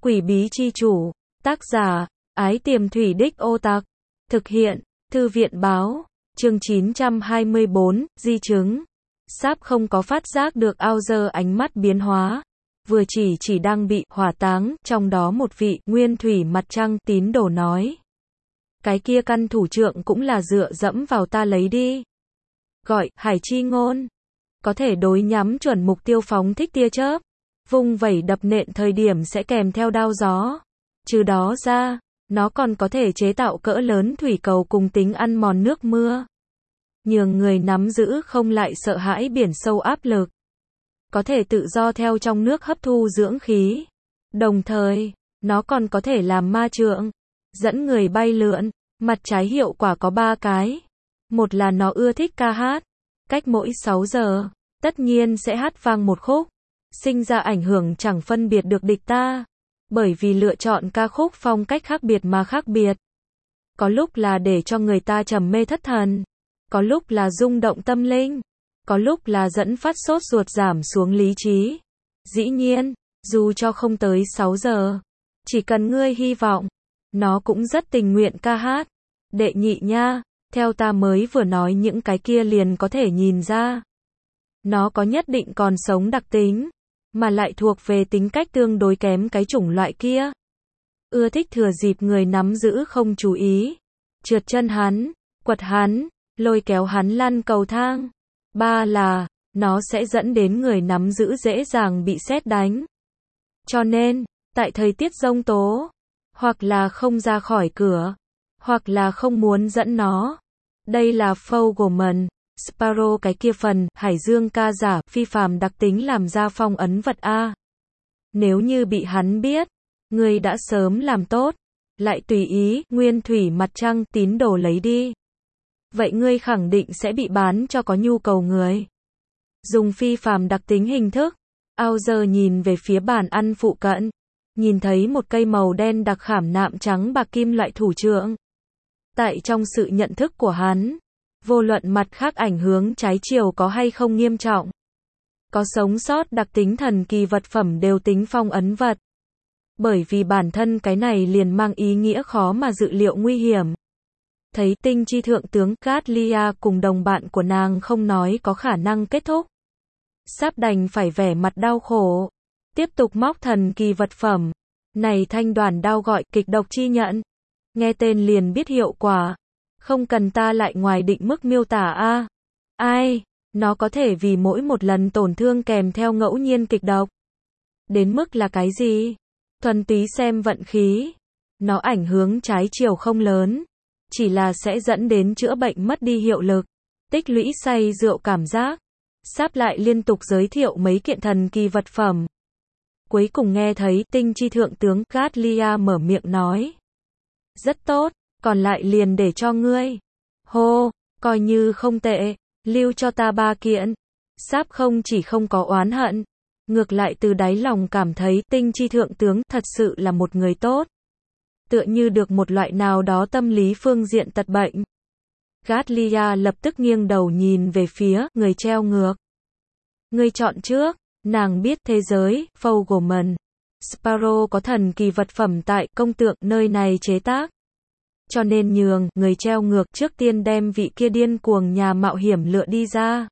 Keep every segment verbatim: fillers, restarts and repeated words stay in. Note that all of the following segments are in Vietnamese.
Quỷ bí chi chủ, tác giả, Ái Tiềm Thủy Đích Ô Tặc, thực hiện, Thư viện báo, chương chín trăm hai mươi bốn, di chứng. Sáp không có phát giác được ao dơ ánh mắt biến hóa, vừa chỉ chỉ đang bị hỏa táng, trong đó một vị nguyên thủy mặt trăng tín đồ nói. Cái kia căn thủ trượng cũng là dựa dẫm vào ta lấy đi. Gọi, hải chi ngôn. Có thể đối nhắm chuẩn mục tiêu phóng thích tia chớp. Vung vẩy đập nện thời điểm sẽ kèm theo đao gió. Trừ đó ra, nó còn có thể chế tạo cỡ lớn thủy cầu cùng tính ăn mòn nước mưa. Nhường người nắm giữ không lại sợ hãi biển sâu áp lực. Có thể tự do theo trong nước hấp thu dưỡng khí. Đồng thời, nó còn có thể làm ma trượng, dẫn người bay lượn. Mặt trái hiệu quả có ba cái. Một là nó ưa thích ca hát. Cách mỗi sáu giờ, tất nhiên sẽ hát vang một khúc. Sinh ra ảnh hưởng chẳng phân biệt được địch ta. Bởi vì lựa chọn ca khúc phong cách khác biệt mà khác biệt. Có lúc là để cho người ta trầm mê thất thần. Có lúc là rung động tâm linh. Có lúc là dẫn phát sốt ruột giảm xuống lý trí. Dĩ nhiên, dù cho không tới sáu giờ, chỉ cần ngươi hy vọng, nó cũng rất tình nguyện ca hát. Đệ nhị nha, theo ta mới vừa nói những cái kia liền có thể nhìn ra. Nó có nhất định còn sống đặc tính, mà lại thuộc về tính cách tương đối kém cái chủng loại kia. Ưa thích thừa dịp người nắm giữ không chú ý. Trượt chân hắn, quật hắn, lôi kéo hắn lăn cầu thang. Ba là, nó sẽ dẫn đến người nắm giữ dễ dàng bị sét đánh. Cho nên, tại thời tiết giông tố, hoặc là không ra khỏi cửa, hoặc là không muốn dẫn nó. Đây là Fogelman, Sparrow cái kia phần, hải dương ca giả, phi phàm đặc tính làm ra phong ấn vật A. Nếu như bị hắn biết, ngươi đã sớm làm tốt, lại tùy ý, nguyên thủy mặt trăng tín đồ lấy đi. Vậy ngươi khẳng định sẽ bị bán cho có nhu cầu người. Dùng phi phàm đặc tính hình thức, Auger nhìn về phía bàn ăn phụ cận, nhìn thấy một cây màu đen đặc khảm nạm trắng bạc kim loại thủ trượng. Tại trong sự nhận thức của hắn, vô luận mặt khác ảnh hướng trái chiều có hay không nghiêm trọng, có sống sót đặc tính thần kỳ vật phẩm đều tính phong ấn vật. Bởi vì bản thân cái này liền mang ý nghĩa khó mà dự liệu nguy hiểm. Thấy tinh chi thượng tướng Gatlia cùng đồng bạn của nàng không nói có khả năng kết thúc. Sáp đành phải vẻ mặt đau khổ. Tiếp tục móc thần kỳ vật phẩm. Này thanh đoàn đao gọi kịch độc chi nhận. Nghe tên liền biết hiệu quả. Không cần ta lại ngoài định mức miêu tả a. Ai, nó có thể vì mỗi một lần tổn thương kèm theo ngẫu nhiên kịch độc. Đến mức là cái gì? Thuần túy xem vận khí. Nó ảnh hướng trái chiều không lớn. Chỉ là sẽ dẫn đến chữa bệnh mất đi hiệu lực. Tích lũy say rượu cảm giác. Sáp lại liên tục giới thiệu mấy kiện thần kỳ vật phẩm. Cuối cùng nghe thấy tinh chi thượng tướng Gatlia mở miệng nói. Rất tốt, còn lại liền để cho ngươi. Hô, coi như không tệ, lưu cho ta ba kiện. Sáp không chỉ không có oán hận, ngược lại từ đáy lòng cảm thấy tinh chi thượng tướng thật sự là một người tốt. Tựa như được một loại nào đó tâm lý phương diện tật bệnh. Gatlia lập tức nghiêng đầu nhìn về phía người treo ngược. Người chọn trước, nàng biết thế giới, Fogelman. Sparrow có thần kỳ vật phẩm tại công tượng nơi này chế tác. Cho nên nhường người treo ngược trước tiên đem vị kia điên cuồng nhà mạo hiểm lựa đi ra.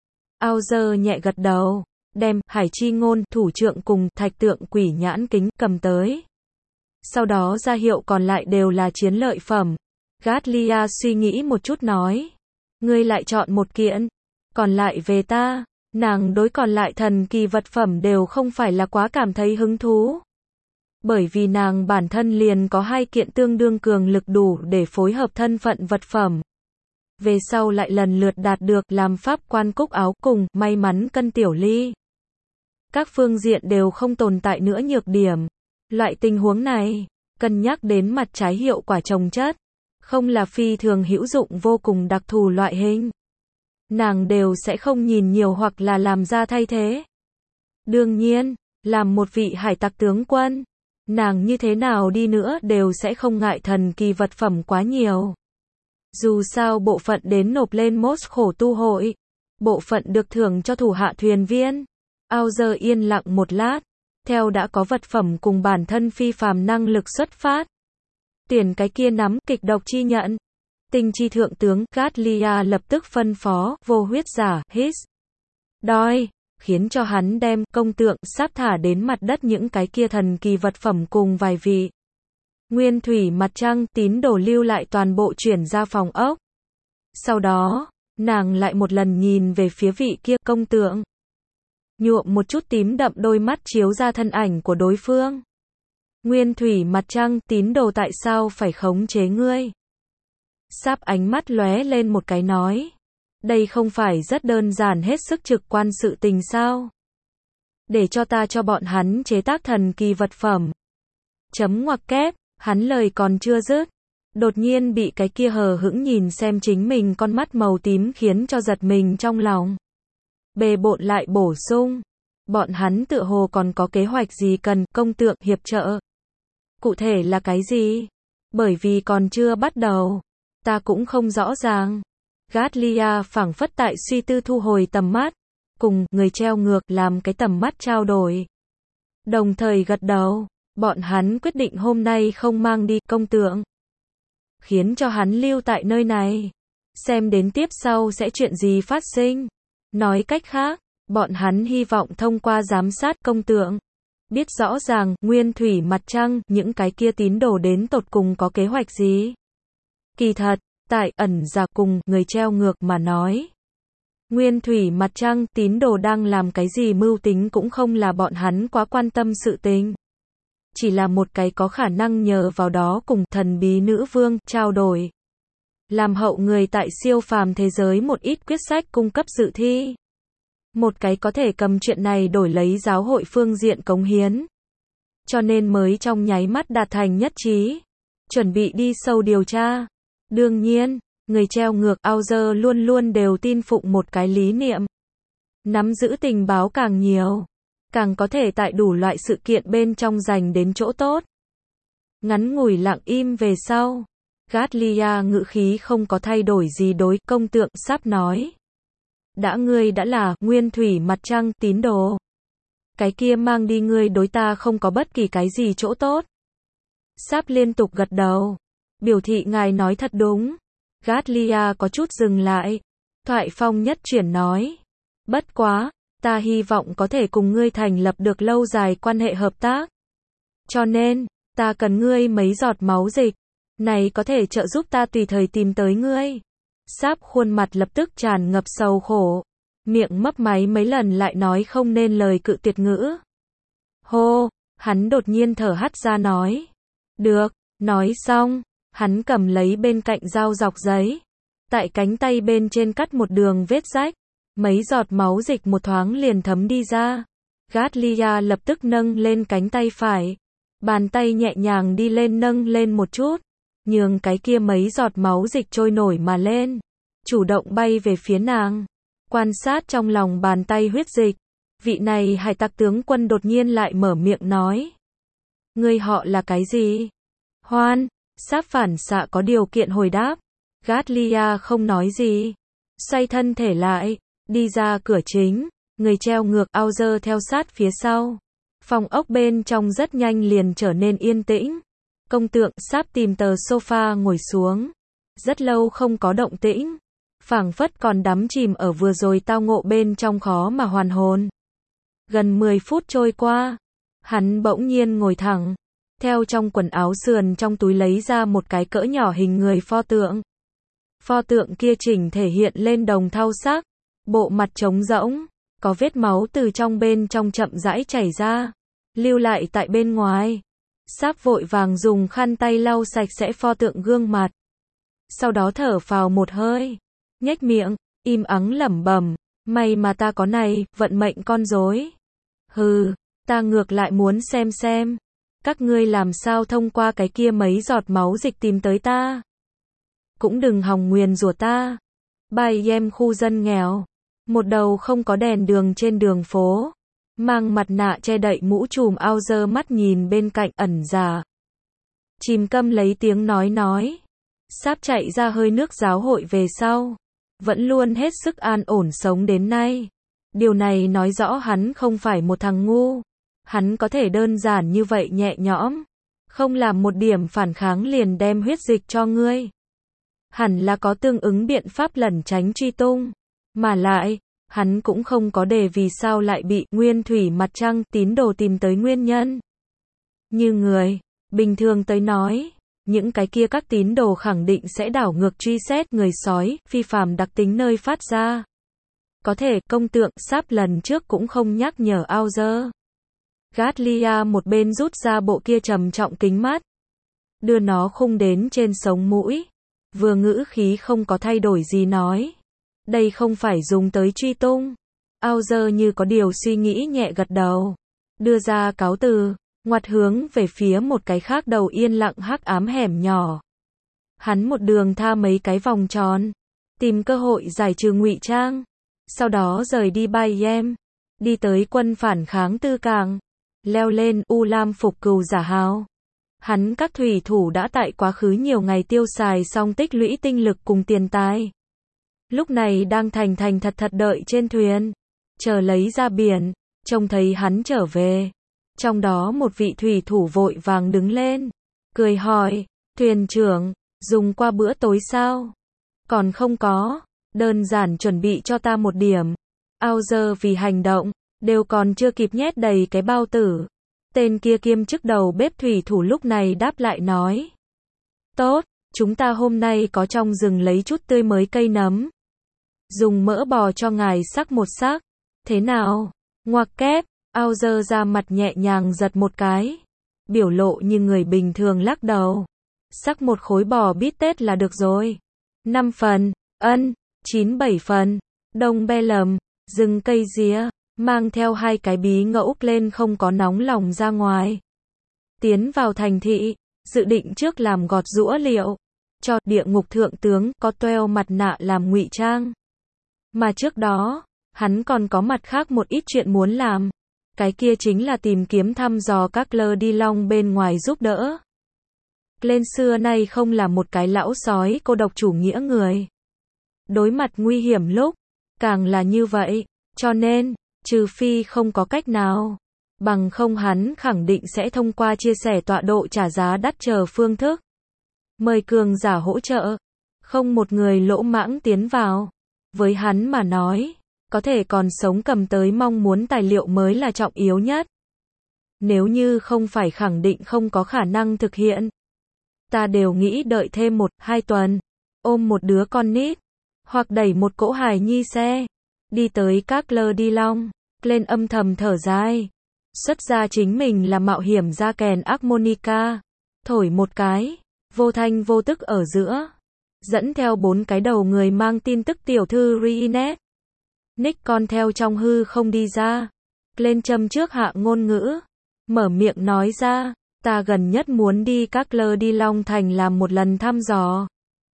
Auger nhẹ gật đầu, đem hải chi ngôn thủ trượng cùng thạch tượng quỷ nhãn kính cầm tới. Sau đó ra hiệu còn lại đều là chiến lợi phẩm. Gatlia suy nghĩ một chút nói. Ngươi lại chọn một kiện. Còn lại về ta. Nàng đối còn lại thần kỳ vật phẩm đều không phải là quá cảm thấy hứng thú. Bởi vì nàng bản thân liền có hai kiện tương đương cường lực đủ để phối hợp thân phận vật phẩm. Về sau lại lần lượt đạt được làm pháp quan cúc áo cùng may mắn cân tiểu ly. Các phương diện đều không tồn tại nữa nhược điểm. Loại tình huống này, cân nhắc đến mặt trái hiệu quả chồng chất, không là phi thường hữu dụng vô cùng đặc thù loại hình. Nàng đều sẽ không nhìn nhiều hoặc là làm ra thay thế. Đương nhiên, làm một vị hải tặc tướng quân, nàng như thế nào đi nữa đều sẽ không ngại thần kỳ vật phẩm quá nhiều. Dù sao bộ phận đến nộp lên Moss khổ tu hội, bộ phận được thưởng cho thủ hạ thuyền viên. Auger yên lặng một lát, theo đã có vật phẩm cùng bản thân phi phàm năng lực xuất phát. Tuyển cái kia nắm kịch độc chi nhận. Tinh chi thượng tướng Gatlia lập tức phân phó vô huyết giả His đói, khiến cho hắn đem công tượng sáp thả đến mặt đất những cái kia thần kỳ vật phẩm cùng vài vị nguyên thủy mặt trăng tín đồ lưu lại toàn bộ chuyển ra phòng ốc. Sau đó, nàng lại một lần nhìn về phía vị kia công tượng. Nhuộm một chút tím đậm đôi mắt chiếu ra thân ảnh của đối phương. Nguyên thủy mặt trăng tín đồ tại sao phải khống chế ngươi? Sáp ánh mắt lóe lên một cái nói. Đây không phải rất đơn giản hết sức trực quan sự tình sao? Để cho ta cho bọn hắn chế tác thần kỳ vật phẩm. Chấm ngoặc kép, hắn lời còn chưa dứt. Đột nhiên bị cái kia hờ hững nhìn xem chính mình con mắt màu tím khiến cho giật mình trong lòng. Bề bộn lại bổ sung. Bọn hắn tựa hồ còn có kế hoạch gì cần công tượng hiệp trợ. Cụ thể là cái gì? Bởi vì còn chưa bắt đầu. Ta cũng không rõ ràng. Gatlia phảng phất tại suy tư thu hồi tầm mắt. Cùng người treo ngược làm cái tầm mắt trao đổi. Đồng thời gật đầu. Bọn hắn quyết định hôm nay không mang đi công tượng. Khiến cho hắn lưu tại nơi này. Xem đến tiếp sau sẽ chuyện gì phát sinh. Nói cách khác, bọn hắn hy vọng thông qua giám sát công tượng. Biết rõ ràng, nguyên thủy mặt trăng, những cái kia tín đồ đến tột cùng có kế hoạch gì. Kỳ thật, tại ẩn giả cùng người treo ngược mà nói. Nguyên thủy mặt trăng tín đồ đang làm cái gì mưu tính cũng không là bọn hắn quá quan tâm sự tình. Chỉ là một cái có khả năng nhờ vào đó cùng thần bí nữ vương trao đổi. Làm hậu người tại siêu phàm thế giới một ít quyết sách cung cấp dự thi. Một cái có thể cầm chuyện này đổi lấy giáo hội phương diện cống hiến. Cho nên mới trong nháy mắt đạt thành nhất trí. Chuẩn bị đi sâu điều tra. Đương nhiên, người treo ngược Auger luôn luôn đều tin phụng một cái lý niệm. Nắm giữ tình báo càng nhiều, càng có thể tại đủ loại sự kiện bên trong giành đến chỗ tốt. Ngắn ngủi lặng im về sau, Gatlia ngữ khí không có thay đổi gì đối công tượng sắp nói. Đã ngươi đã là nguyên thủy mặt trăng tín đồ. Cái kia mang đi ngươi đối ta không có bất kỳ cái gì chỗ tốt. Sáp liên tục gật đầu. Biểu thị ngài nói thật đúng. Gatlia có chút dừng lại. Thoại phong nhất chuyển nói. Bất quá, ta hy vọng có thể cùng ngươi thành lập được lâu dài quan hệ hợp tác. Cho nên, ta cần ngươi mấy giọt máu dịch. Này có thể trợ giúp ta tùy thời tìm tới ngươi. Sáp khuôn mặt lập tức tràn ngập sầu khổ. Miệng mấp máy mấy lần lại nói không nên lời cự tuyệt ngữ. Hô, hắn đột nhiên thở hắt ra nói. Được, nói xong, hắn cầm lấy bên cạnh dao dọc giấy. Tại cánh tay bên trên cắt một đường vết rách. Mấy giọt máu dịch một thoáng liền thấm đi ra. Gatlia lập tức nâng lên cánh tay phải. Bàn tay nhẹ nhàng đi lên nâng lên một chút. Nhường cái kia mấy giọt máu dịch trôi nổi mà lên. Chủ động bay về phía nàng. Quan sát trong lòng bàn tay huyết dịch. Vị này hải tặc tướng quân đột nhiên lại mở miệng nói. Ngươi họ là cái gì? Hoan. Sáp phản xạ có điều kiện hồi đáp. Gatlia không nói gì. Xoay thân thể lại. Đi ra cửa chính. Người treo ngược Auger theo sát phía sau. Phòng ốc bên trong rất nhanh liền trở nên yên tĩnh. Công tượng Sáp tìm tờ sofa ngồi xuống. Rất lâu không có động tĩnh. Phảng phất còn đắm chìm ở vừa rồi tao ngộ bên trong khó mà hoàn hồn. Gần mười phút trôi qua. Hắn bỗng nhiên ngồi thẳng. Theo trong quần áo sườn trong túi lấy ra một cái cỡ nhỏ hình người pho tượng. Pho tượng kia chỉnh thể hiện lên đồng thau sắc. Bộ mặt trống rỗng. Có vết máu từ trong bên trong chậm rãi chảy ra. Lưu lại tại bên ngoài. Sáp vội vàng dùng khăn tay lau sạch sẽ pho tượng gương mặt. Sau đó thở phào một hơi. Nhếch miệng, im ắng lẩm bẩm. May mà ta có này, vận mệnh con rối. Hừ, ta ngược lại muốn xem xem. Các ngươi làm sao thông qua cái kia mấy giọt máu dịch tìm tới ta. Cũng đừng hòng nguyền rủa ta. Bài em khu dân nghèo. Một đầu không có đèn đường trên đường phố. Mang mặt nạ che đậy mũ trùm Auger mắt nhìn bên cạnh ẩn giả. Chìm câm lấy tiếng nói nói. Sáp chạy ra hơi nước giáo hội về sau. Vẫn luôn hết sức an ổn sống đến nay. Điều này nói rõ hắn không phải một thằng ngu. Hắn có thể đơn giản như vậy nhẹ nhõm, không làm một điểm phản kháng liền đem huyết dịch cho ngươi. Hẳn là có tương ứng biện pháp lẩn tránh truy tung. Mà lại, hắn cũng không có đề vì sao lại bị Nguyên Thủy Mặt Trăng tín đồ tìm tới nguyên nhân. Như người bình thường tới nói, những cái kia các tín đồ khẳng định sẽ đảo ngược truy xét người sói, phi phàm đặc tính nơi phát ra. Có thể, công tượng sáp lần trước cũng không nhắc nhở Auger. Gatlia một bên rút ra bộ kia trầm trọng kính mắt, đưa nó khung đến trên sống mũi, vừa ngữ khí không có thay đổi gì nói. Đây không phải dùng tới truy tung. Auger như có điều suy nghĩ nhẹ gật đầu, đưa ra cáo từ, ngoặt hướng về phía một cái khác đầu yên lặng hắc ám hẻm nhỏ. Hắn một đường tha mấy cái vòng tròn, tìm cơ hội giải trừ ngụy trang, sau đó rời đi Bayem, đi tới quân phản kháng tư càng, leo lên U Lam phục cừu giả hào. Hắn các thủy thủ đã tại quá khứ nhiều ngày tiêu xài xong tích lũy tinh lực cùng tiền tài. Lúc này đang thành thành thật thật đợi trên thuyền, chờ lấy ra biển, trông thấy hắn trở về. Trong đó một vị thủy thủ vội vàng đứng lên, cười hỏi, thuyền trưởng, dùng qua bữa tối sao? Còn không có, đơn giản chuẩn bị cho ta một điểm. Auger vì hành động, đều còn chưa kịp nhét đầy cái bao tử. Tên kia kiêm chức đầu bếp thủy thủ lúc này đáp lại nói. Tốt, chúng ta hôm nay có trong rừng lấy chút tươi mới cây nấm. Dùng mỡ bò cho ngài sắc một sắc. Thế nào? Ngoặc kép, Auger ra mặt nhẹ nhàng giật một cái. Biểu lộ như người bình thường lắc đầu. Sắc một khối bò bít tết là được rồi. Năm phần, ân, chín bảy phần, đông be lầm, rừng cây día, mang theo hai cái bí ngẫu lên không có nóng lòng ra ngoài. Tiến vào thành thị, dự định trước làm gọt giũa liệu, cho địa ngục thượng tướng có toeo mặt nạ làm ngụy trang. Mà trước đó, hắn còn có mặt khác một ít chuyện muốn làm. Cái kia chính là tìm kiếm thăm dò các lơ đi long bên ngoài giúp đỡ. Lên xưa nay không là một cái lão sói cô độc chủ nghĩa người. Đối mặt nguy hiểm lúc, càng là như vậy, cho nên, trừ phi không có cách nào, bằng không hắn khẳng định sẽ thông qua chia sẻ tọa độ trả giá đắt chờ phương thức. Mời cường giả hỗ trợ, không một người lỗ mãng tiến vào. Với hắn mà nói, có thể còn sống cầm tới mong muốn tài liệu mới là trọng yếu nhất. Nếu như không phải khẳng định không có khả năng thực hiện, ta đều nghĩ đợi thêm một, hai tuần, ôm một đứa con nít, hoặc đẩy một cỗ hài nhi xe, đi tới các lơ đi long, lên âm thầm thở dài, xuất ra chính mình là mạo hiểm ra kèn harmonica, thổi một cái, vô thanh vô tức ở giữa, dẫn theo bốn cái đầu người mang tin tức tiểu thư Reenet. Nick con theo trong hư không đi ra, lên châm trước hạ ngôn ngữ, mở miệng nói ra, ta gần nhất muốn đi các lơ đi long thành làm một lần thăm dò.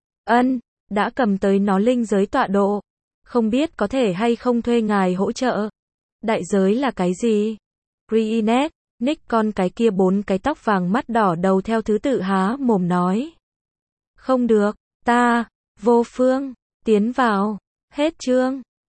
Ân, đã cầm tới nó linh giới tọa độ, không biết có thể hay không thuê ngài hỗ trợ. Đại giới là cái gì? Reenet, Nick con cái kia bốn cái tóc vàng mắt đỏ đầu theo thứ tự há mồm nói. Không được, ta, vô phương, tiến vào, hết chương.